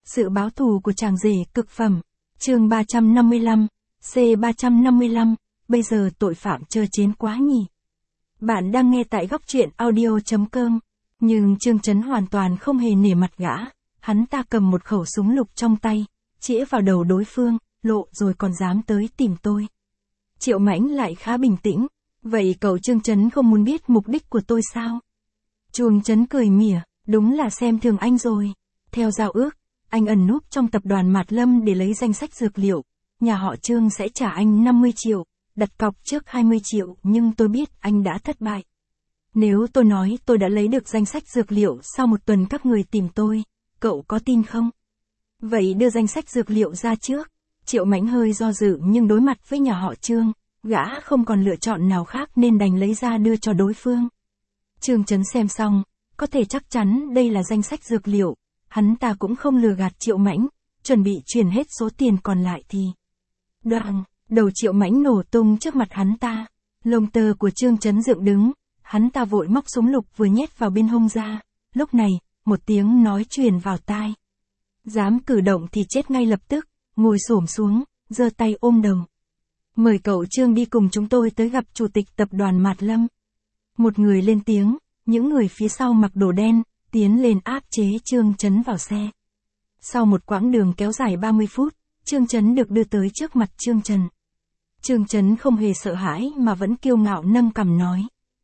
Sự báo thù của chàng rể cực phẩm. Chương 355, C355, bây giờ tội phạm chơ chén quá nhỉ. Bạn đang nghe tại góc truyện audio.com. Nhưng Trương Chấn hoàn toàn không hề nể mặt gã, hắn ta cầm một khẩu súng lục trong tay, chĩa vào đầu đối phương, lộ rồi còn dám tới tìm tôi. Triệu Mãnh lại khá bình tĩnh, vậy cậu Trương Chấn không muốn biết mục đích của tôi sao? Chuông Chấn cười mỉa, đúng là xem thường anh rồi. Theo giao ước, anh ẩn núp trong tập đoàn Mạt Lâm để lấy danh sách dược liệu, nhà họ Trương sẽ trả anh 50 triệu, đặt cọc trước 20 triệu, nhưng tôi biết anh đã thất bại. Nếu tôi nói tôi đã lấy được danh sách dược liệu sau một tuần các người tìm tôi, cậu có tin không? Vậy đưa danh sách dược liệu ra trước. Triệu Mãnh hơi do dự nhưng đối mặt với nhà họ Trương, gã không còn lựa chọn nào khác nên đành lấy ra đưa cho đối phương. Trương Chấn xem xong, có thể chắc chắn đây là danh sách dược liệu, hắn ta cũng không lừa gạt Triệu Mãnh, chuẩn bị chuyển hết số tiền còn lại thì. Đoàng, đầu Triệu Mãnh nổ tung trước mặt hắn ta, lông tơ của Trương Chấn dựng đứng, hắn ta vội móc súng lục vừa nhét vào bên hông ra, lúc này, một tiếng nói truyền vào tai. Dám cử động thì chết ngay lập tức, ngồi xổm xuống, giơ tay ôm đầu. Mời cậu Trương đi cùng chúng tôi tới gặp chủ tịch tập đoàn Mạt Lâm. Một người lên tiếng, những người phía sau mặc đồ đen, tiến lên áp chế Trương Chấn vào xe. Sau một quãng đường kéo dài 30 phút, Trương Chấn được đưa tới trước mặt Trương Trần. Trương Chấn không hề sợ hãi mà vẫn kiêu ngạo nâng cằm nói.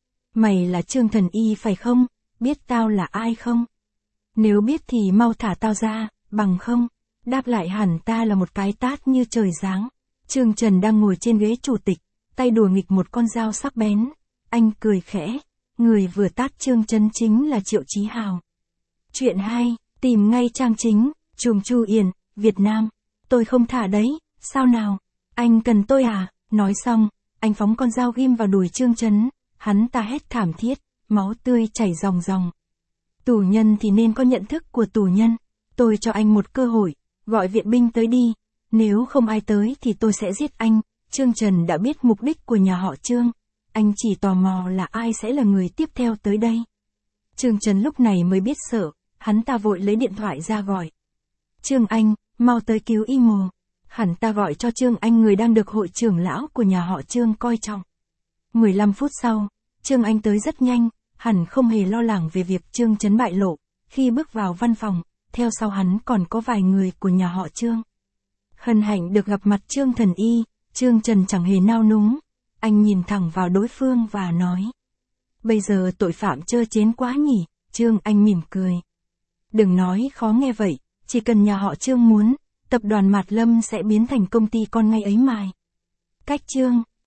Mày là Trương Thần Y phải không, biết tao là ai không? Nếu biết thì mau thả tao ra, bằng không? Đáp lại hẳn ta là một cái tát như trời giáng. Trương Trần đang ngồi trên ghế chủ tịch, tay đùa nghịch một con dao sắc bén. Anh cười khẽ, người vừa tát Trương Chấn chính là Triệu Chí Hào. Chuyện 2, tìm ngay trang chính, Trùm Chu Yển, Việt Nam. Tôi không thả đấy, sao nào? Anh cần tôi à? Nói xong, anh phóng con dao ghim vào đùi Trương Chấn, hắn ta hét thảm thiết, máu tươi chảy ròng ròng. Tù nhân thì nên có nhận thức của tù nhân, tôi cho anh một cơ hội, gọi viện binh tới đi, nếu không ai tới thì tôi sẽ giết anh. Trương Trần đã biết mục đích của nhà họ Trương, anh chỉ tò mò là ai sẽ là người tiếp theo tới đây. Trương Trần lúc này mới biết sợ, hắn ta vội lấy điện thoại ra gọi. Trương Anh, mau tới cứu Imo. Hắn ta gọi cho Trương Anh người đang được hội trưởng lão của nhà họ Trương coi trọng. 15 phút sau, Trương Anh tới rất nhanh, hẳn không hề lo lắng về việc Trương Chấn bại lộ. Khi bước vào văn phòng, theo sau hắn còn có vài người của nhà họ Trương. Hân hạnh được gặp mặt Trương Thần Y, Trương Trần chẳng hề nao núng. Anh nhìn thẳng vào đối phương và nói. Bây giờ tội phạm chơ chén quá nhỉ, Trương Anh mỉm cười. Đừng nói khó nghe vậy, chỉ cần nhà họ Trương muốn, tập đoàn Mạt Lâm sẽ biến thành công ty con ngay ấy mài. Cách Trương